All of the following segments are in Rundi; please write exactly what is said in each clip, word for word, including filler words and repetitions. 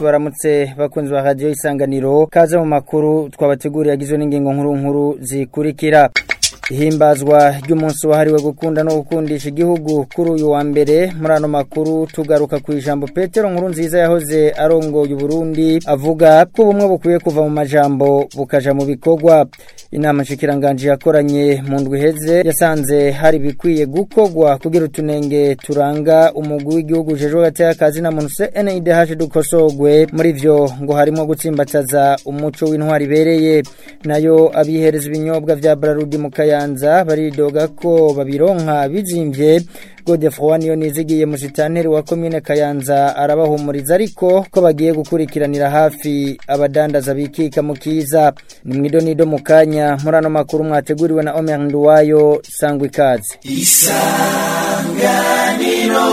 tubaramutse bakunzi ba radio Isanganiro kaze mu makuru twabateguriye agizwe n'ingingo nkuru nkuru zikurikira. Ihimbazwa ry'umunsi wahariwe gukunda no gukundisha igihugu kuri uyu wa mbere muri ano makuru tugaruka ku ijambo Petero Nkurunziza yahoze arongoye Burundi avuga ko bumwe bukwiye kuva mu majambo bukaja mu bikorwa. Inama nshikiranganje yakoranye mu ndwi heze yasanze hari bikwiye gukogwa kugira utunenge turanga umugwi w'igihugu jeje gateka kazi na muntu C N I D H dukosogwe muri vyo ngo harimo gutsimbataza umuco w'intwari bereye nayo abihereza ibinyobwa vya Brarudi mu Kayanza baridoga ko babironka bizimvye. Godefroid niyo nizigiye mu sitanteri wa commune Kayanza arabahumuriza ariko ko bagiye gukurikiranira hafi abadandaza bikika mu kiza. Ni mwidonido mukanya murano makuru mwateguriwe na Omer Nduwayo sangwe kazi. Isanganiro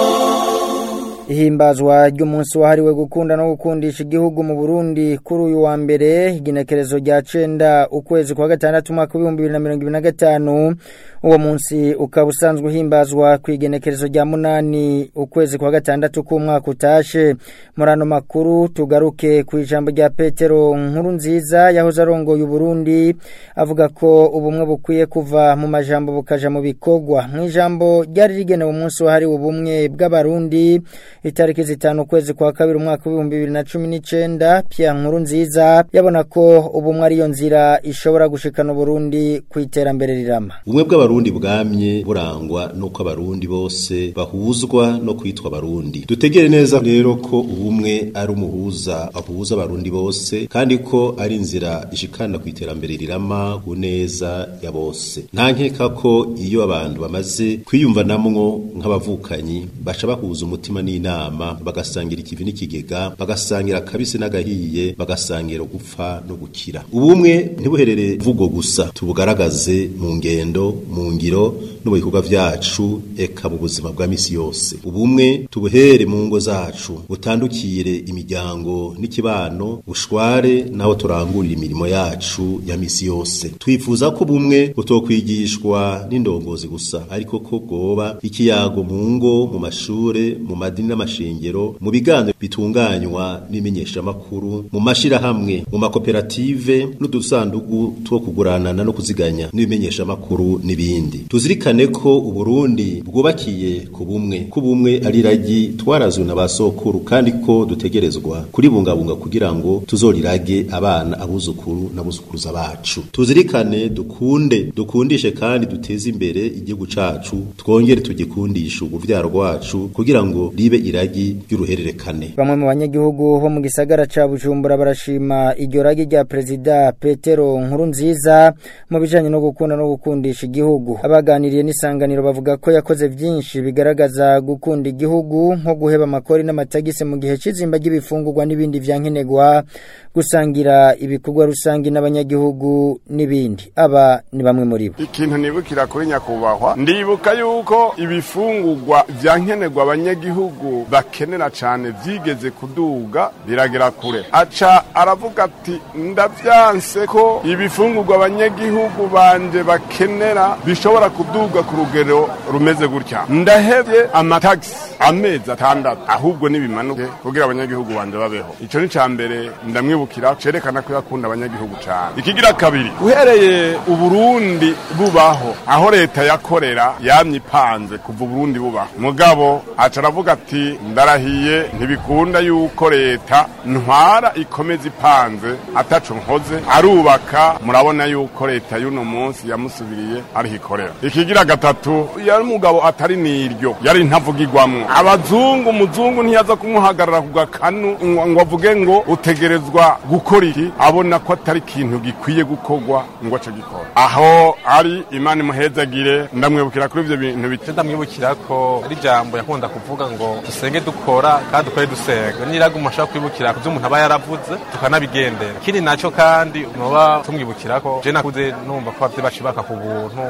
Ihimbazwa ry'umunsi wahariwe gukunda no gukundisha igihugu mu Burundi kuri uyu wa mbere igenekerezo rya cenda ukwezi kwa gatandatu mwaka wa bibiri na mirongo ibiri na gatanu. Uwo munsi ukaba usanzwe uhimbazwa ku igenekerezo rya munani ukwezi kwa gatandatu k'umwaka utashe. Murano makuru tugaruke ku ijambo rya Petero Nkurunziza yahoze arongoye Burundi avuga ko ubumwe bukwiye kuva mu majambo bukaja mu bikorwa. Mu ijambo ryari rigenewe umunsi wahariwe ubumwe bw'abarundi itariki zitanu kwezi kwa kabiri umwaka wa bibiri na cumi n'icenda, Pierre Nkurunziza yabona ko ubumwe ari yo nzira ishobora gushikana Burundi ku iterambere rirama. Ubumwe bw'abarundi bwamye burangwa nuko abarundi bose bahuzwa no kwitwa abarundi. Dutegere neza rero ko ubumwe ari umuhuza ahuza abarundi bose kandi ko ari inzira ishikana ku iterambere rirama ku neza ya bose. Nta nkeka ko iyo abantu bamaze kwiyumva namwo nk'abavukanyi baca bahuza umutima n'inama bagasangira ikivi n'ikigega bagasangira kabise n'agahiye bagasangira gupfa no gukira. Ubumwe ntibuherere vugo gusa tubugaragaze mu ngendo mu ngiro no bikorwa vyacu eka mu buzima bwa misi yose. Ubumwe tubuhere mu ngo zacu butandukire imiryango n'ikibano bushware naho turangurira imirimo yacu ya misi yose. Twifuza ko bumwe butokwigishwa n'indongozi gusa ariko ko bwoba ikiyago mu ngo mu mashure mu madini n'amashengero mu biganiro bitunganywa n'imenyesha makuru mu mashira hamwe mu makoperative n'udusandugu two kuguranana no kuziganya n'imenyesha makuru n'ibindi. Tuzirikane ko uburundi bwubakiye ku bumwe ku bumwe ari ragi twarazwe na basokuru kandi ko dutegerezwa kuri bungabunga kugira ngo tuzorirage abana abuzukuru n'abuzukuruza bacu. Tuzirikane dukunde dukundishe kandi duteze imbere igihugu cacu twongere tugikundisha ubuvyaro rwacu kugira ngo ribe iragi y'uruhererekane. Bamwe mu banyagihugu bo mu gisagara ca Bujumbura barashima iryo ragi rya Perezida Petero Nkurunziza mu bijanye no gukunda no gukundisha igihugu. Abaganiriye n'Isanganiro bavuga ko yakoze vyinshi bigaragaza gukunda igihugu nko guheba amakori n'amatagisi mu gihe c'izimba ry'ibifungurwa n'ibindi vyankenerwa, gusangira ibikorwa rusangi n'abanyagihugu n'ibindi. Aba ni bamwe muri bo. Ikintu nibukira kuri nyakubahwa ndibuka yuko ibifungurwa vyankenerwa abanyagihugu bakenera cyane vyigeze kuduga biragera kure. Aca aravuga ati ndavyanse ko ibifungurwa abanyagihugu banje bakenera bishobora kuduga ku rugero rumeze gutya. Ndahevye amataxi amezi atandatu ahubwo nibimanuke kugira abanyagihugu banje babeho. Ico ni cambere ndamwibukira cerekana ko yakunda abanyagihugu cyane. Ikigira kabiri uhereye uburundi bubaho aho leta yakorera yamye ipanze kuva uburundi bubaho. Mugabo aca aravuga ati ndarahiye ntibikunda yuko leta ntwara ikomeza ipanze ataco nkoze arubaka. Murabona yuko leta y'uno munsi yamusubiriye ari hikorera. Ikigira gatatu yari umugabo atari niryo yari ntavugirwamwe. Abazungu umuzungu ntiyaza kumuhagarara ku gakanu ngo avuge ngo utegerezwa gukora iki abona ko atari kintu gikwiye gukorwa ngo ace gikora. Aho ari Imana imuhezagire ndamwibukira kuri ivyo bintu bitenda ndamwibukira ko ari jambo yakunda kuvuga ngo dusenge dukora kandi dukore dusenga. Niraga umusha kwibukira kuzo umuntu aba yaravuze tukanabigendera. Kindi naco kandi noba tumwibukira ko je nakuze numva ko abavye bashibaka ku buntu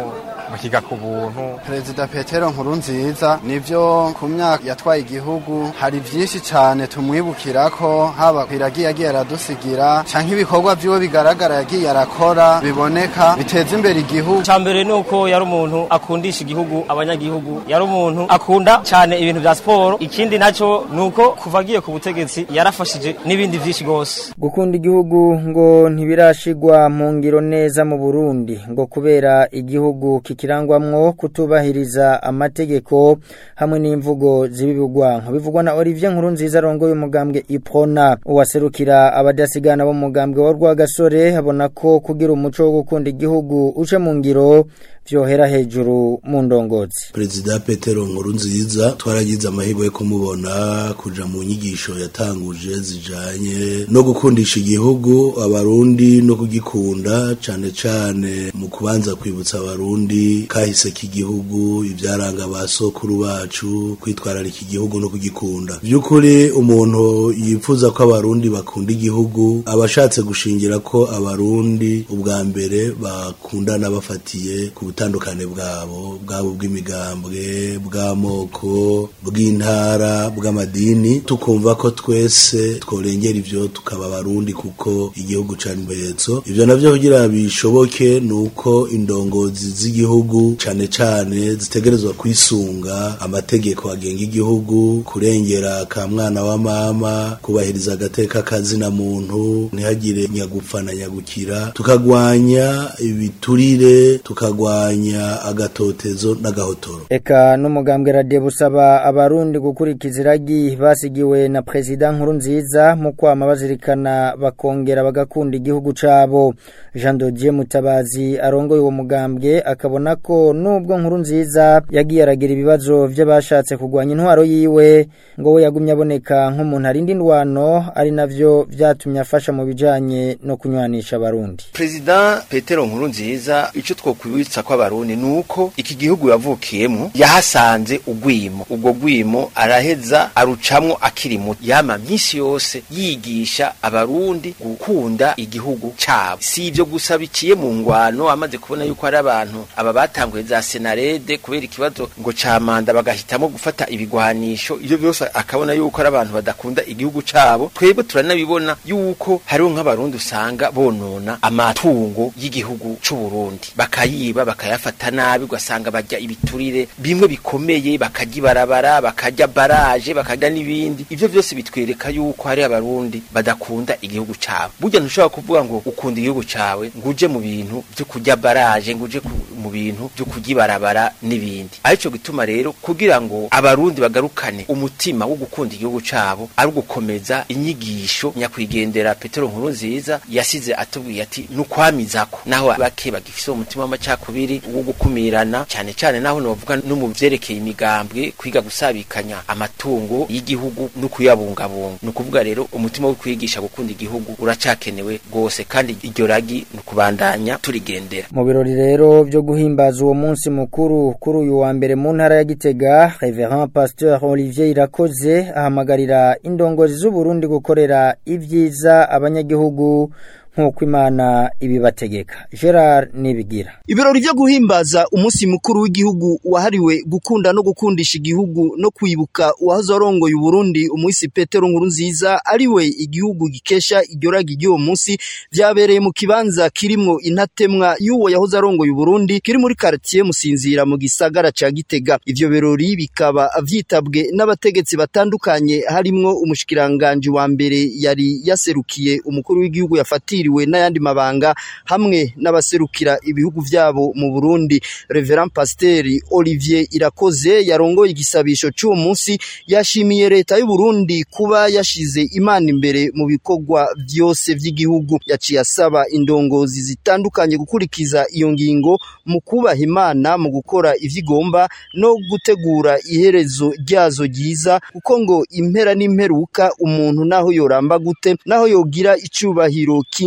bakiga ku buntu. Perezida Petero Nkurunziza nivyo ku myaka yatwaye igihugu hari vyinshi cyane tumwibukirako, haba kwiragiye yagiye aradusigira canke ibikorwa vyiwe bigaragara yagiye arakora biboneka biteza imbere igihugu. Cambere nuko yari umuntu akundisha igihugu abanyagihugu, yari umuntu akunda cyane ibintu vya sport. Ikindi naco nuko kuva agiye ku butegetsi yarafashije n'ibindi vyinshi gose. Gukunda igihugu ngo ntibirashigwa mu ngiro neza mu Burundi ngo kubera igihugu kikirangwamwo kutubahiriza amategeko hamwe n'imvugo zibibugwa nko bivugwa na Olivier Nkurunziza rongoye umugambwe Iprona. Uwaserukira abadasigana bo mugambwe wa Rwagasore abona ko kugira umuco wo gukunda igihugu uje mu ngiro vyohera hejuru mu ndongozi. Perezida Petero Nkurunziza twaragize amahirwe yo kumubona kuja mu nyigisho yatanguje zijanye no gukundisha igihugu abarundi no kugikunda cane cane mu kubanza kwibutsa abarundi kahise k'igihugu ivyaranga basokuru bacu kwitwararika igihugu no kugikunda. Vyukuri umuntu yifuza ko abarundi bakunda igihugu abashatse gushingira ko abarundi ubwa mbere bakundana bafatiye ku butandukane bwabo bwabo bw'imigambwe bw'amoko bw'intara bw'amadini, tukumva ko twese tworengera ivyo tukaba abarundi kuko igihugu cari mbetso. Ivyo navyo kugira bishoboke nuko indongozi z'igihugu cane cane zitegerezwa kwisunga amategeko agenga igihugu, kurengera ka mwana wa mama, kubahiriza agateka kazina muntu, ntihagire nyagupfa na nyagukira, tukagwanya ibiturire, tukagwanya agatotezo n'agahotoro. Eka n'umugambwe Radio busaba abarundi gukurikiza iragi basigiwe na President Nkurunziza mu kwama bazirikana bakongera bagakunda igihugu cabo. Jean Dodier Mutabazi arongoye uwo mugambwe akabona ko nubwo Nkurunziza yagiye aragira ibibazo by'abashatse kugwanya intwaro yiwe ngo we yagumye aboneka nk'umuntu arindi ndwano ari navyo vyatumye afasha mu bijanye no kunywanisha abarundi. President Petero Nkurunziza ico twokwibutsa ko abarundi nuko iki gihugu yavukiyemo yahasanze ugwimo, ubwo gwimo araheza arucamwo akiri muto, yama myinshi yose yigisha abarundi gukunda igihugu cabo. Si ivyo gusa biciye mu ngwano, amaze kubona yuko ari abantu aba batanguye za Senarede kubera ikibazo ngo camanda bagahitamo gufata ibigwanisho, ivyo byose akabona yuko ari abantu badakunda igihugu cabo. Twebwe turanabibona yuko hariho nk'abarundi usanga bonona amatungo y'igihugu c'u Burundi bakayiba bakayafata nabi, ugasanga bajya ibiturire bimwe bikomeye, bakajya barabara, bakajya baraje, bakajya n'ibindi. Ivyo byose bitwereka yuko hari abarundi badakunda igihugu cabo. Burya ntushobora kuvuga ngo ukunda igihugu cawe nguje mu bintu byo kujya baraje, nguje mu bintu byo kujya barabara n'ibindi. Arico gituma rero kugira ngo abarundi bagarukane umutima wo gukunda igihugu cabo ari gukomeza inyigisho nyakwigendera Petero Nkurunziza yasize atubwiye ati nukwamizako naho bake bagifise umutima w'amacakubiri wo gukumirana cyane cyane naho novuga no mu vyerekeye imigambwe kwiga gusabikanya amatungo y'igihugu no kuyabungabunga. No kuvuga rero umutima wo kwigisha gukunda igihugu uracakenewe gose kandi iryo ragi no kubandanya turigendera. Mu birori rero byo guhimbaza uwo munsi mukuru kuri uyu wa mbere mu ntara ya Gitega, Reverend Pasteur Olivier Irakoze ahamagarira indongozi z'u Burundi gukorera ivyiza abanyagihugu nkuko Imana ibibategeka. Gerard Nibigira. Ibirori byo guhimbaza umunsi mukuru w'igihugu wahariwe gukunda no gukundisha igihugu no kwibuka uwahoze arongoye Burundi umunsi Petero Nkurunziza ariwe igihugu gikesha iryoragi ry'uwo munsi byabereye mu kibanza kirimo intatemwa y'uwo yahoze arongoye Burundi kiri muri quartier Musinzira mu gisagara ca Gitega. Ivyo birori bikaba vyitabwe n'abategetsi batandukanye harimo umushikiranganje wa mbere yari yaserukiye umukuru w'igihugu yafati we n'ayandi mabanga hamwe n'abaserukira ibihugu vyabo mu Burundi. Reverend Pasteur Olivier Irakoze yarongoye igisabisho cy'uwo munsi yashimiye leta y'u Burundi kuba yashize Imana imbere mu bikorwa byose vy'igihugu. Yaciye asaba indongozi zitandukanye gukurikiza iyo ngingo mu kubaha Imana mu gukora ivyigomba no gutegura iherezo ryazo ryiza, kuko ngo impera n'imperuka umuntu naho yoramba gute naho yogira icubahiro king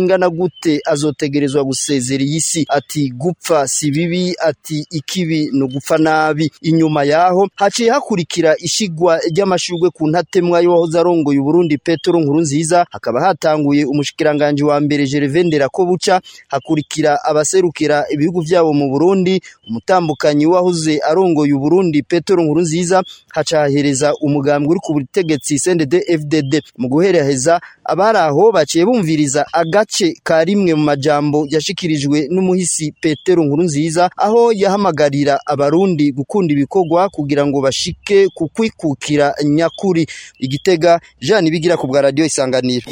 ingana gute azotegerezwa gusezera iyi si. Ati gupfa si bibi, ati ikibi no gupfa nabi. Inyuma yaho haciye hakurikira ishigwa ry'amashurwe ku ntatemwa y'uwahoze arongoye Burundi Petero Nkurunziza, hakaba hatanguye umushikiranganje wa mbere Gervais Nderakobuca, hakurikira abaserukira ibihugu vyabo mu Burundi, umutambukanyi wahoze arongoye Burundi Petero Nkurunziza, hacahereza umugambwe uri ku butegetsi C N D D F D D. Mu guheraheza abaraho baciye bumviriza agace ka rimwe mu majambo yashikirijwe n'umuhisi Petero Nkurunziza, aho yahamagarira abarundi gukunda ibikorwa kugira ngo bashike kukwikukira nyakuri. Igitega, Jean Bigira ku bwa radio Isanganiro.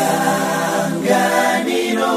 Isanganiro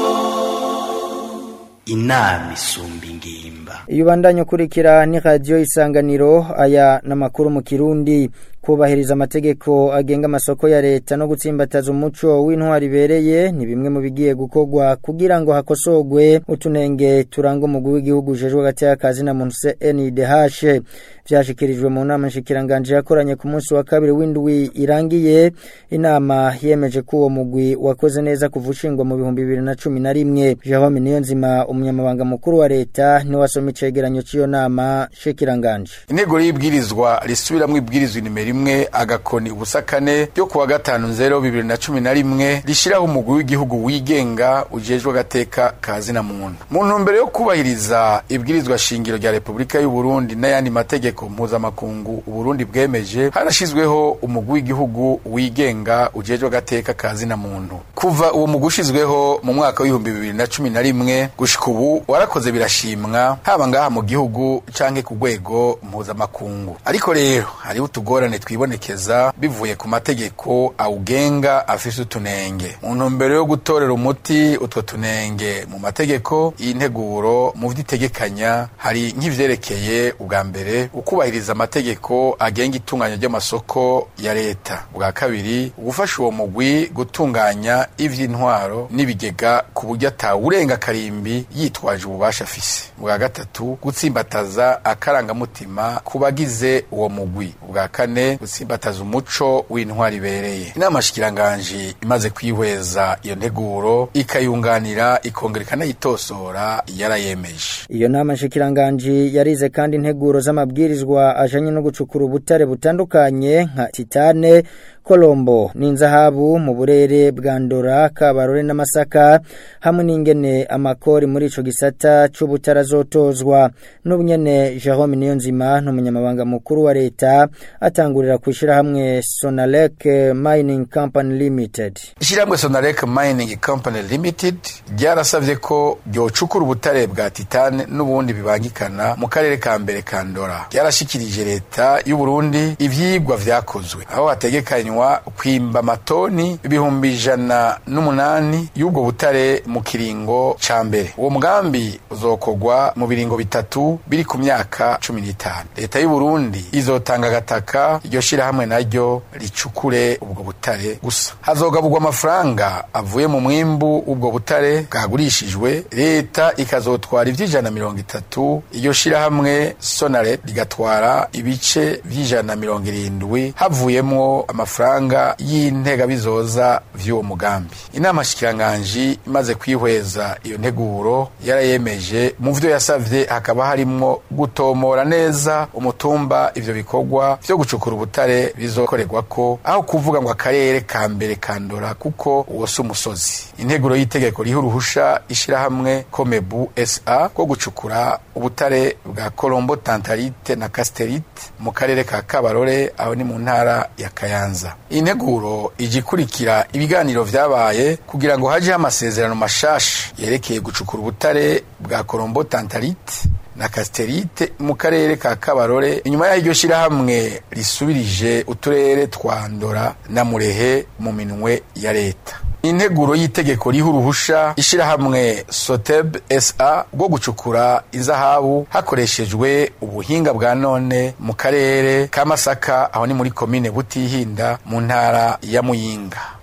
inama isumba ingimba. Iyo bandanye kurikira ni radio Isanganiro, aya namakuru mu Kirundi. Kubahiriza amategeko agenga amasoko ya leta no gutsimbataza umuco w'intwari bereye ni bimwe mu bigiye gukorwa kugira ngo hakosogwe utunenge turanga umugwi w'igihugu jejwe gati y'akazi na muntu C N D H. Vyashikirijwe mu nama nshikiranganje yakoranye ku munsi wa kabiri w'indwi irangiye. Inama yemeje ko uwo mugwi wakoze neza kuvushingwa mu bihumbi bibiri na cumi na rimwe. Jerome Niyonzima, umunyamabanga mukuru wa leta, ni wasoma icegeranyo c'iyo nama nshikiranganje. Intego y'ibwirizwa risubiramwe ibwirizwa nimero imwe agakoni ubusakane byo kuwa gatanu nzero bibiri na cumi na rimwe rishiraho umugwi w'igihugu wigenga ujejwe gateka kazi na muntu. Mu ntumbero yo kubahiriza ibwirizwa shingiro rya Republika y'u Burundi n'ayandi mategeko mpuzamakungu Uburundi bwemeje, harashizweho umugwi w'igihugu wigenga ujejwe gateka kazi na muntu. Kuva uwo mugwi ushizweho mu mwaka w'ibihumbi bibiri na cumi na rimwe gushika ubu warakoze birashimwa, haba ngaha mu gihugu canke ku rwego mpuzamakungu. Ariko rero hari utugorane twibonekeza bivuye ku mategeko awugenga afise utunenge. Mu ntumbero yo gutorera umuti utwo tunenge mu mategeko, integuro mu vyitegekanya hari nk'ivyerekeye ubwa mbere ukubahiriza amategeko agenga itunganya ry'amasoko ya leta. Ubwa kabiri ugufasha uwo mugwi gutunganya ivy'intwaro n'ibigega ku buryo atawurenga karimbi yitwaje ububasha afise. Ubwa gatatu gutsimbataza akarangamutima kubagize uwo mugwi. Ubwa kane gutsimbataza umuco w'intwari bereye. Inama shikiranganje imaze kwihweza iyo nteguro ikayunganira ikongera ikanayitosora yarayemeje. Iyo nama shikiranganje yarize kandi integuro z'amabwirizwa ajanye no gucukura ubutare butandukanye nka titane, kolombo n'inzahabu mu burere bwa Ndora, Kabarore n'Amasaka, hamwe n'ingene amakori muri ico gisata c'ubutarazotozwa. N'ubunyene Jerome Niyonzima n'umunyamabanga mukuru wa leta atangurira kwishira hamwe Sonalek Mining Company Limited. Ishiramwe Sonalek Mining Company Limited ryarasavye ko ryocukura ubutare bwa titane n'ubundi bibangikana mu karere ka mbere ka Ndora. Ryarashikirije leta y'u Burundi ivyigwa vyakozwe, aho hategekanywa kwimba matoni ibihumbi ijana n'umunani y'ubwo butare mu kiringo ca mbere. Uwo mugambi uzokogwa mu biringo bitatu biri ku myaka cumi n'itanu. Leta y'u Burundi izotanga gataka, iryo shira hamwe naryo ricukure ubwo butare gusa. Hazogabugwa amafaranga avuye mu mwimbu ubwo butare bwagurishijwe, leta ikazotwara ivy'ijana mirongo itatu, iryo shira hamwe Sonaret ligatwara ibice vy'ijana mirongo irindwi, havuyemwo amafaranga y'intega bizoza vy'uwo mugambi. Inama shikiranganje imaze kwihweza iyo nteguro yarayemeje, mu vyo yasavye hakaba harimwo gutomora neza umutumba ivyo bikorwa vyo gucukura ubutare bizokorerwa ko, aho kuvuga ngo akarere ka mbere ka Ndora kuko uwo si umusozi. Integuro y'itegeko riha uruhusha ishira hamwe Komebu S A ko gucukura ubutare bwa Kolombo, Tantalite na Casterite mu karere ka Kabarore, aho ni mu ntara ya Kayanza. Integuro ijikurikira ibiganiro vyabaye kugira ngo haje amasezerano mashasha yerekeye gucukura ubutare bwa Kolombo, Tantalite na Casterite mu karere ka Kabarore, inyuma y'iryo shira hamwe risubirije uturere twa Ndora na Murehe mu minwe ya leta. Integuro y'itegeko riha uruhusha ishira hamwe Soteb S A bwo gucukura izahabu hakoreshejwe ubuhinga bwa none mu karere ka Masaka, aho ni muri komine Butihinda mu ntara ya Muyinga.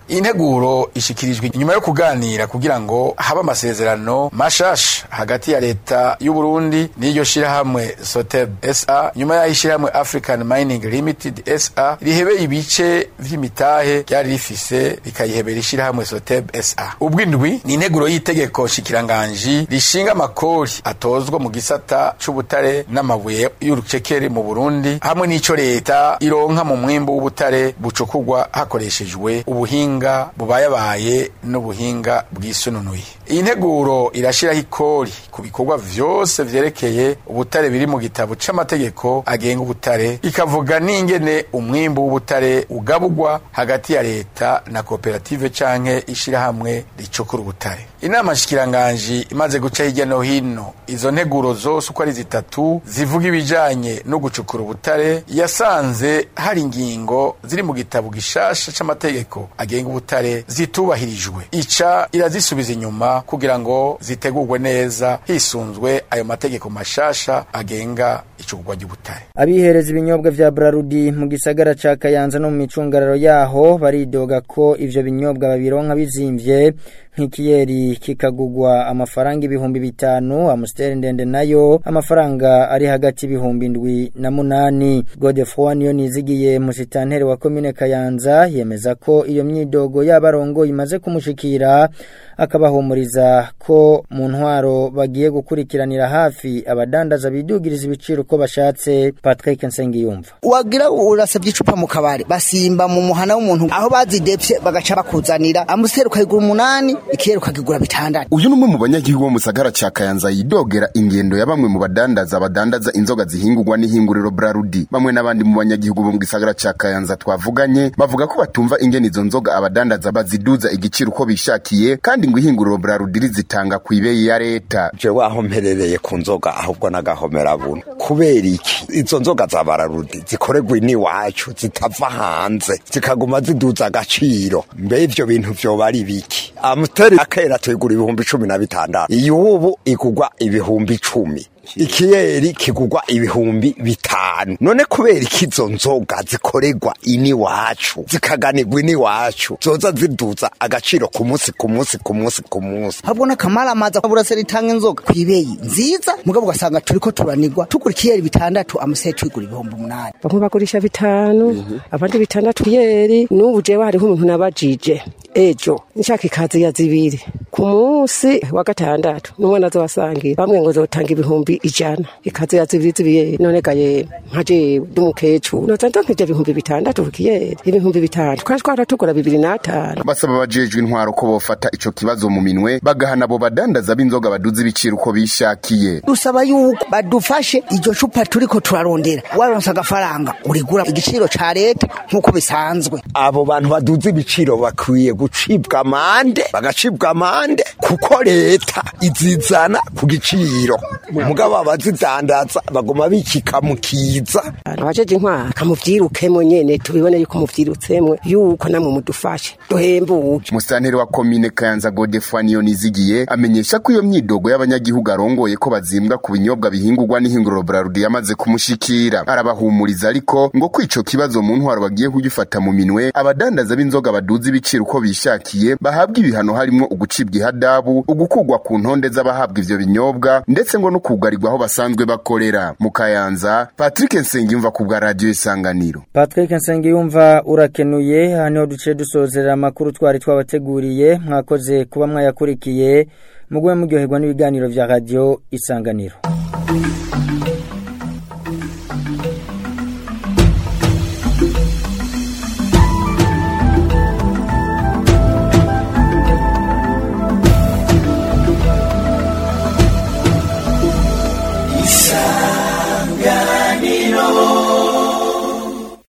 integuro ishikirijwe nyuma yo kuganira kugira ngo haba amasezerano mashasha hagati ya leta y'u Burundi n'iyo shirahamwe Soteb S A nyuma ya shirahamwe African Mining Limited S A rihebe ibice vy'imitahe ryari rifise rikayihebera ishirahamwe Soteb S A. Ubwindwi ni integuro y'itegeko shikiranganji rishinga amakori atozwa mu gisata c'ubutare n'amabuye y'urucekeri mu Burundi hamwe n'ico leta ironka mu mwimbo w'ubutare bucukugwa hakoreshejwe ubuhinga bubayabaye n'ubuhinga bwisununuye. Iyi nteguro irashiraho ikori ku bikorwa vyose vyerekeye ubutare biri mu gitabo c'amategeko agenga ubutare, ikavuga n'ingene umwimbo w'ubutare ugabugwa hagati ya leta na koperative canke ishirahamwe ricukura ubutare. Inama shikiranganji imaze guca hirya no hino izo nteguro zose uko ari zitatu zivuga ibijanye no gucukura ubutare, yasanze hari ingingo ziri mu gitabo gishasha c'amategeko agenga ubutare zitubahirijwe, ica irazisubiza inyuma kugira ngo zitegurwe neza hisunzwe ayo mategeko mashasha agenga icukugwa ry'ubutare. Abihereza ibinyobwa vya Brarudi mu gisagara ca Kayanza no mu micungararo yaho baridoga ko ivyo binyobwa babironka bizimvye, nk'ikiyeri kikagugwa amafaranga ibihumbi bitanu, Amstel ndende nayo amafaranga ari hagati ibihumbi ndwi na munani. Godefroid niyo nizigiye musitanteri wa komine Kayanza yemeza ko iyo myidogo y'abarongo imaze kumushikira, akabahumuriza ko mu ntwaro bagiye gukurikiranira hafi abadandaza bidugiriza ibiciro ko bashatse. Patrick Nsengiyumva: wagira urasabye icupa mu kabare basimba mu muhana w'umuntu aho bazidepye bagaca bakuzanira Amstel ukayigura umunani, ikiyeri ukagigura bitandatu. Uyu numwe mu banyagihugu bo mu sagara ca Kayanza yidogera ingendo ya bamwe mu badandaza badandaza inzoga zihingurwa n'ihinguriro Brarudi. Bamwe n'abandi mu banyagihugu bo mu gisagara ca Kayanza twavuganye bavuga ko batumva ingene izo nzoga abadandaza baziduza igiciro uko bishakiye, kandi ngo ihinguriro Brarudi rizitanga ku ibeyi ya leta. Je waho mperereye ku nzoga ahubwo nagahomera buno. Kubera iki izo nzoga za Brarudi zikoregwa ni wacu zitava hanze zikaguma ziduza agaciro? Mbe ivyo bintu vyo bari biki? Amstel akera twigura ibihumbi cumi na bitandatu, iyo ubu ikugwa ibihumbi cumi, ikiyeri kigugwa ibihumbi bitanu. None kubera ikizo nzoga zikoregwa ini wacu zikaganirwa ini wacu zoza ziduza agaciro ku munsi ku munsi ku munsi ku munsi? Habona kamara amaza burase ritanga inzoga kwibeyi nziza, mugabo ugasanga turiko turanirwa tugura ikiyeri bitandatu, Amstel twigura ibihumbi umunani. Bamwe bagurisha bitanu, mm -hmm. abandi bitandatu yeri. N'ubu jewe hariho umuntu nabajije ejo nshaka ikazi ya zibiri ku munsi wa gatandatu, n'umwana azobasangira bamwe ngo zotanga ibihumbi ijana ikazi ya zibiri zibiri. None gaye nkaje dumukecu notanta nkije ibihumbi bitandatu kiyeri ibihumbi bitanu twaje twaratugura bibiri na tanu. Basaba bajejwe intwaro ko bofata ico kibazo mu minwe bagahana bo badandaza b'inzoga baduza ibiciro uko bishakiye. Dusaba yuko badufashe iryo cupa turiko turarondera, waronsa agafaranga urigura igiciro ca leta nkuko bisanzwe. Abo bantu baduza ibiciro bakwiye gucibwa amande, bagacibwa amande kuko leta izizana ku giciro, mugabo abazidandaza bagoma bikika mukiza. Abajeje intwaro kamuvyirukemo nyene tubibone yuko muvyirutsemo yuko namwe mudufashe duhembuke. Musitanteri wa komine Kayanza Godefroid niyo nizigiye amenyesha ko iyo myidogo y'abanyagihugu arongoye ko bazimbwa ku binyobwa bihingurwa n'ihinguriro Brarudi yamaze kumushikira. Arabahumuriza ariko ngo kwico kibazo mu ntwaro bagiye kugifata mu minwe, abadandaza b'inzoga baduza ibiciro uko bishakiye bahabwa ibihano harimo ugucibwa ihadabu, ugukugwa ku ntonde z'abahabwa ivyo binyobwa, ndetse ngo no kugarirwa aho basanzwe bakorera. Mu Kayanza, Patrick Nsengiyumva ku bwa Radio Isanganiro. Patrick Nsengiyumva urakenuye. Hano duce dusozera amakuru twari twabateguriye. Mwakoze kuba mwayakurikiye, mugwe muryoherwa n'ibiganiro vya Radio Isanganiro.